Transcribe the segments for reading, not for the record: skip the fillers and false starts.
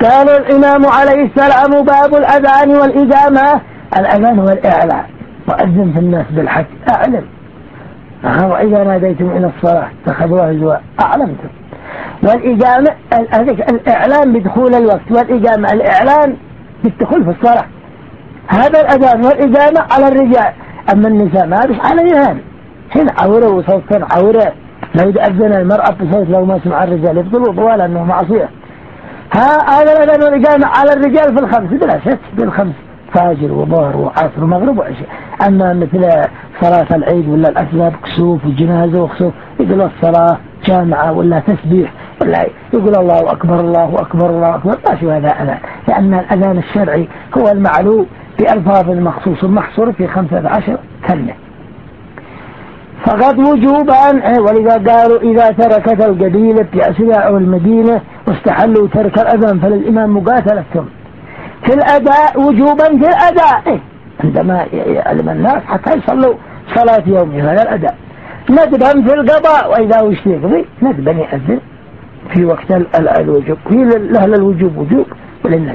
قال الإمام عليه السلام: باب الأذان والإقامة. الأذان والإعلان، وأذن في الناس بالحق، أعلم. وإذا ناديتم إلى الصلاة اتخذوها هزوا، أعلمتم. والإقامة الإعلان بدخول الوقت، والإقامة الإعلان بالدخول في الصلاة. هذا الأذان والإقامة على الرجال، أما النساء ما بش عليها. هنا عورة وصوتا عورة، لو أذن المرأة بصوت لو ما سمع الرجال يبطلوا طوالا أنه معصية. هذا الأذان والإقامة على الرجال في الخمس بلا شك، بالخمس فاجر وظهر وعصر ومغرب وعشاء. أما مثل صلاة العيد ولا الأسباب كسوف وجنازة وخسوف يقول الصلاة جامعة ولا تسبيح ولا يقول الله أكبر الله أكبر الله أكبر، ما شو هذا أذان، لأن الأذان الشرعي هو المعلوم بألفاظ مخصوص محصور في 15 كلمة. فقد وجوبا، ولذا قالوا إذا تركت القبيلة بأسرع أو المدينة واستحلوا ترك الأذان فللإمام مقاتلتهم في الأداء، وجوبا في الأداء، عندما يعلم الناس حتى يصلوا صلاة يومي، هذا الأداء. ندبا في القضاء، وإذا وش يقضي ندبا يأذن في وقت الوجوب، في لأهل الوجوب وجوب وللندب.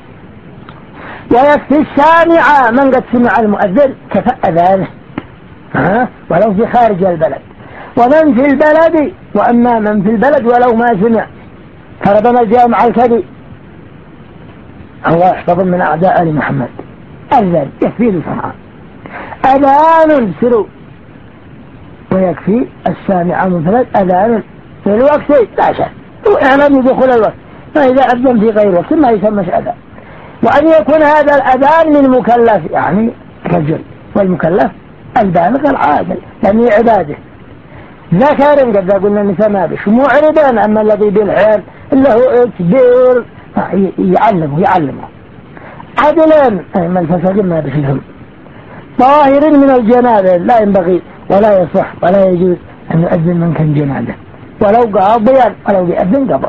ويكفي السامع من قد سمع المؤذن كفى أذانه، ولو في خارج البلد. ومن في البلد، وأما من في البلد ولو ما سمع، فربنا الجامع الكبير الله يحفظ من أعداء آل محمد، أذن يكفي السمع أذان سروا، ويكفي السامع منفرد أذان في الوقت لا شك، وإعلام يدخل الوقت، فإذا أذن في غير وقت ما يسمش أذان. وأن يكون هذا الأذان من مكلف، يعني رجل، والمكلف البالغ العاقل، يعني عباده ذكر، قد قلنا النساء ما بش معرضا. أما الذي بالحيل اللي هو كبير يعلمه عدلا، من الفساد ما بش لهم. طاهر من الجنابة، لا ينبغي ولا يصح ولا يجوز أن يؤذن من كان جنابه، ولو قاضيا ولو بيأذن قبل،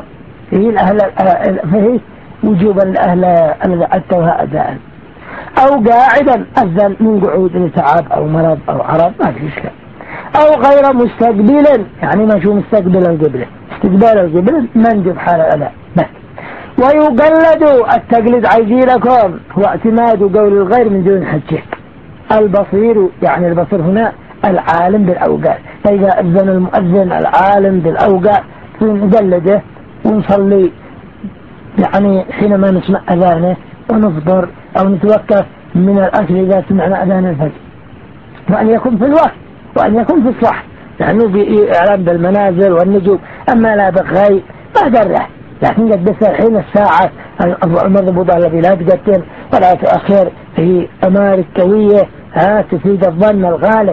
فيه وجوبا لأهل التوهاء أداء. أو قاعدا أذن من قعود لتعب أو مرض أو عرض ما في إشكال. أو غير مستقبلا، يعني ما شو مستقبل القبلة، استقبال القبلة مندب حال الأداء بس. ويقلد التقليد عايزينكم هو اعتماد قول الغير من دون حجة. البصير، يعني البصير هنا العالم بالأوقات، فإذا أذن المؤذن العالم بالأوقات نقلده ونصلي، يعني حينما نسمع أذانه ونفطر أو نتوقف من الأكل إذا سمعنا أذان الفجر. وأن يكون في الوقت، وأن يكون في الصح، لأنه بإعلام بالمنازل والنجوم. أما لا بغي ما دره، لكن قد بس الحين الساعة المضبوطة الذي لا تقتل ولا تؤخر في أمار قوية تفيد الظن الغالب.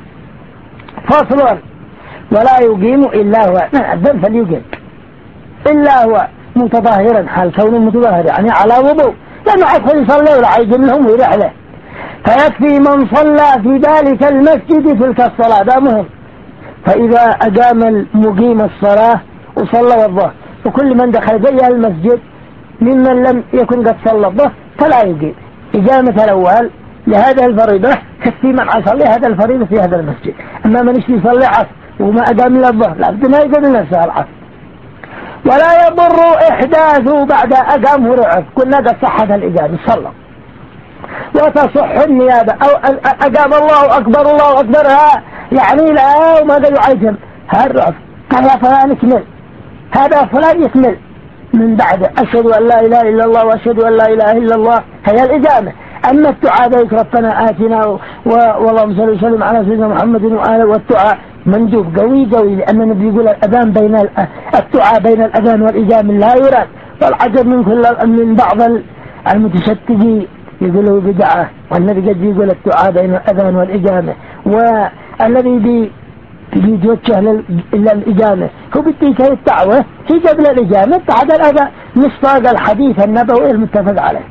فصل: ولا يقيم إلا هو، من أذن فليقيم إلا هو متظاهرا، حال كونه متظاهر يعني على وضوء، لأنه عدخل يصلي ولا يقيم لهم ويرح له. فيكفي من صلى في ذلك المسجد تلك الصلاة، ده مهم. فإذا أقام المقيم الصلاة وصلى الظهر، وكل من دخل زي المسجد ممن لم يكن قد صلى الظهر فلا يقيم. إقامة الأول لهذا الفريضة كفي من يصلي هذا الفريضة في هذا المسجد. أما من يصلي عصر وما أقام إلا الظهر لا بد ما يقيم نفسه العصر. ولا يضر إحداثه بعد أقامه رعف، كنا قد صحت الإقامة صلى، وتصح النيابة. أو أقام الله أكبر الله أكبر، يعني لا وماذا يعجم هذا الرعف، هذا فلان يكمل، هذا فلان يكمل من بعد أشهد أن لا إله إلا الله وأشهد أن لا إله إلا الله، هي الإقامة. أما الدعاء ذلك ربنا آتنا واللهم صل وسلم على سيدنا محمد وآله، والدعاء مندوب قوي، لأن النبي يقول الأذان بين الدعاء بين الأذان والإقامة لا يراد. والعجب من بعض المتشتتين يقولوا بدعة، والنبي قد يقول الدعاء بين الأذان والإقامة، والذي بيتوجه إلى الإقامة هو بديك الدعوة في قبل الإقامة بعد الأذان، مصداق الحديث النبوي المتفق عليه.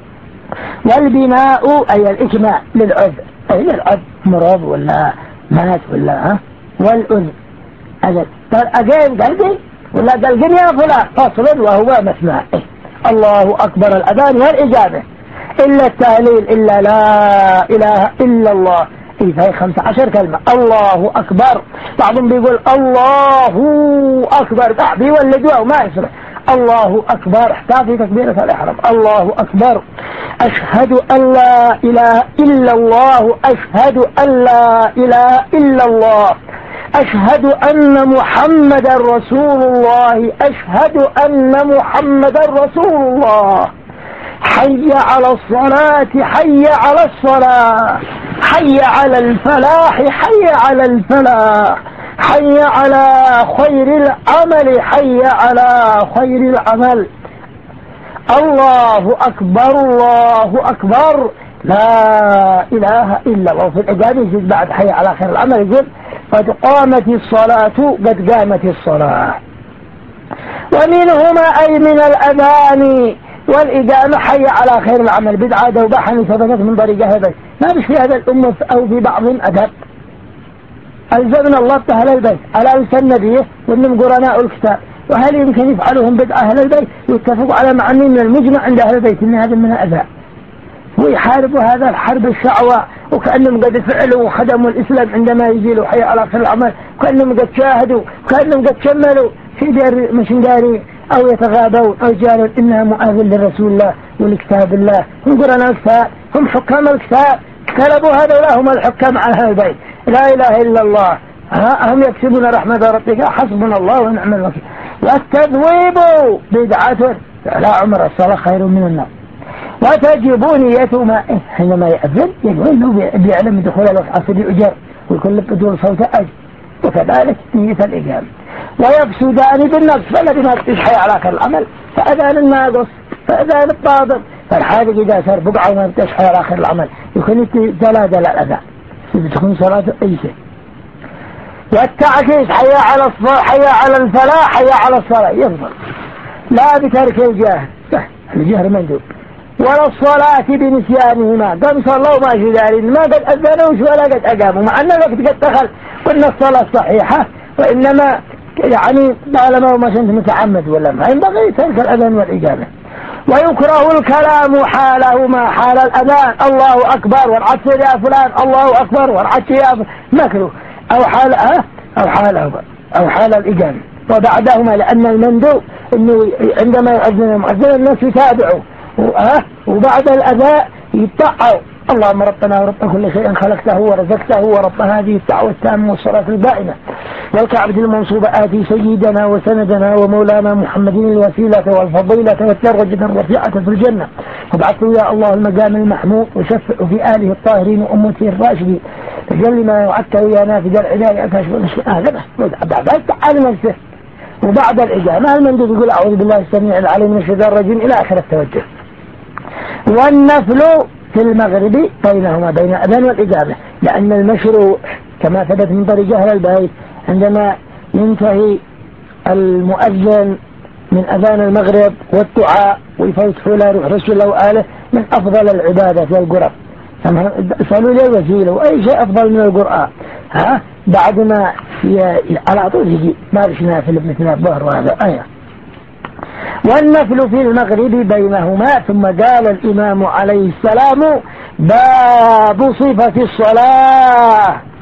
والبناء أي الإكماء للعذر، أي للعذر مرض ولا مات ولا والأذن هذا أجين قلبي ولا قلبي يا فلان، فصل وهو مسمع الله أكبر الأذان والإجابة، إلا التهليل إلا لا إله إلا الله، فهي 15 كلمة. الله أكبر، بعضهم بيقول الله أكبر، بيولدوا وما يصلح. الله أكبر، احتاطي تكبيرة الإحرام، الله أكبر، أشهد أن لا إله إلا الله، أشهد أن لا إله إلا الله، أشهد أن محمد رسول الله، أشهد أن محمد رسول الله، حي على الصلاة، حي على الصلاة، حي على الفلاح، حي على الفلاح، حي على خير العمل، حي على خير العمل، الله أكبر، الله أكبر، لا إله إلا الله. في الإجابة يجب بعد حي على خير العمل يقول قد قامت الصلاة، قد قامت الصلاة. ومنهما أي من الأذان والإقامة حي على خير العمل بدعة دوباحا ثبتت من طريق هذا، ما بش في هذا الأمة أو في بعضهم أدب. ألزمنا الله أهل البيت على لسان نبيه وإنهم قرناء الكتاب، وهل يمكن يفعلهم بدعة أهل البيت ويتفقوا على معاني من المجمع عند أهل البيت إن هذا من أذى، ويحاربوا هذا الحرب الشعواء وكأنهم قد فعلوا وخدموا الإسلام عندما يزيلوا حي على خير العمل، وكأنهم قد شاهدوا وكأنهم قد شملوا في دار مش داري أو يتغابون أو جالوا إنها مؤذن لرسول الله ولكتاب الله. هم قرناء الكتاب، هم حكام الكتاب، كلبوا هذا هم الحكام على هذا البيت، لا إله إلا الله، هم يكسبون رحمة ربك، حسبنا الله ونعم الوكيل. والتذويب بدعة، لا عمر الصلاة خير من النار. وتجب نيتهما حينما يأذن يقول إنه بيعلم دخول الوقت بأجر ويكون بدون صوت أجر، وكذلك نية الإجابة. ويفسدان بالنقص، فالذي ما يحيى على خير العمل فأذان الناقص، فأذان الطاضر، فالحاجة إذا صار بقعة وما بتشحي على آخر العمل يكون دلالة الأذان بتكون صلاة أي شيء. والتعكيس حي على الصلاة، حي على الفلاح، حي على الصلاة يفضل، لا بترك الجهر، الجهر مندوب، ولا الصلاة بنسيانهما، قام صلوا ما في ذلك ما قد أذنوش ولا قد أقاموا، مع أن الوقت قد دخل وأن الصلاة صحيحة، وإنما يعني طالما ما كنت متعمد ولا ما ينبغي ترك الأذان والإجابة. ويكره الكلام حالهما، حال الأذان الله أكبر والعطس يا فلان الله أكبر والعطس يا مكروه، أو حال الإجابة وبعدهما، لأن المندوب إنه عندما يؤذن المؤذن الناس يتابعوا وبعد الأذان يتطعوا اللهم ربنا ورب كل شيء خلقته ورزقته ورب هذه الدعوة التامة والصلاة الدائمة والكعبة المنصوبة آتي سيدنا وسندنا ومولانا محمد الوسيلة والفضيلة والدرجة الرفيعة في الجنة، وابعثه يا الله المقام المحمود وشفع في آله الطاهرين وأمته الراشدين، تجل ما وعدته يا نافذ العناية كاشف المشكلة. بعد تعالى نفسه وبعد الإجابة المندوب يقول أعوذ بالله السميع العليم من الشيطان الرجيم إلى آخر التوجه. والنفل في المغرب بينهما بين الأذان والإجابة، لأن المشروع كما ثبت من طريق أهل البيت عندما ينتهي المؤذن من أذان المغرب والدعاء ويفوت حول روح رسول الله وآله من أفضل العبادة في القرآن، سألوا لي وسيلة وأي شيء أفضل من القرآن بعد ما على طول يجي ما بش نافل مثل الظهر وهذا آية. والنفل في المغرب بينهما. ثم قال الإمام عليه السلام باب صفة الصلاة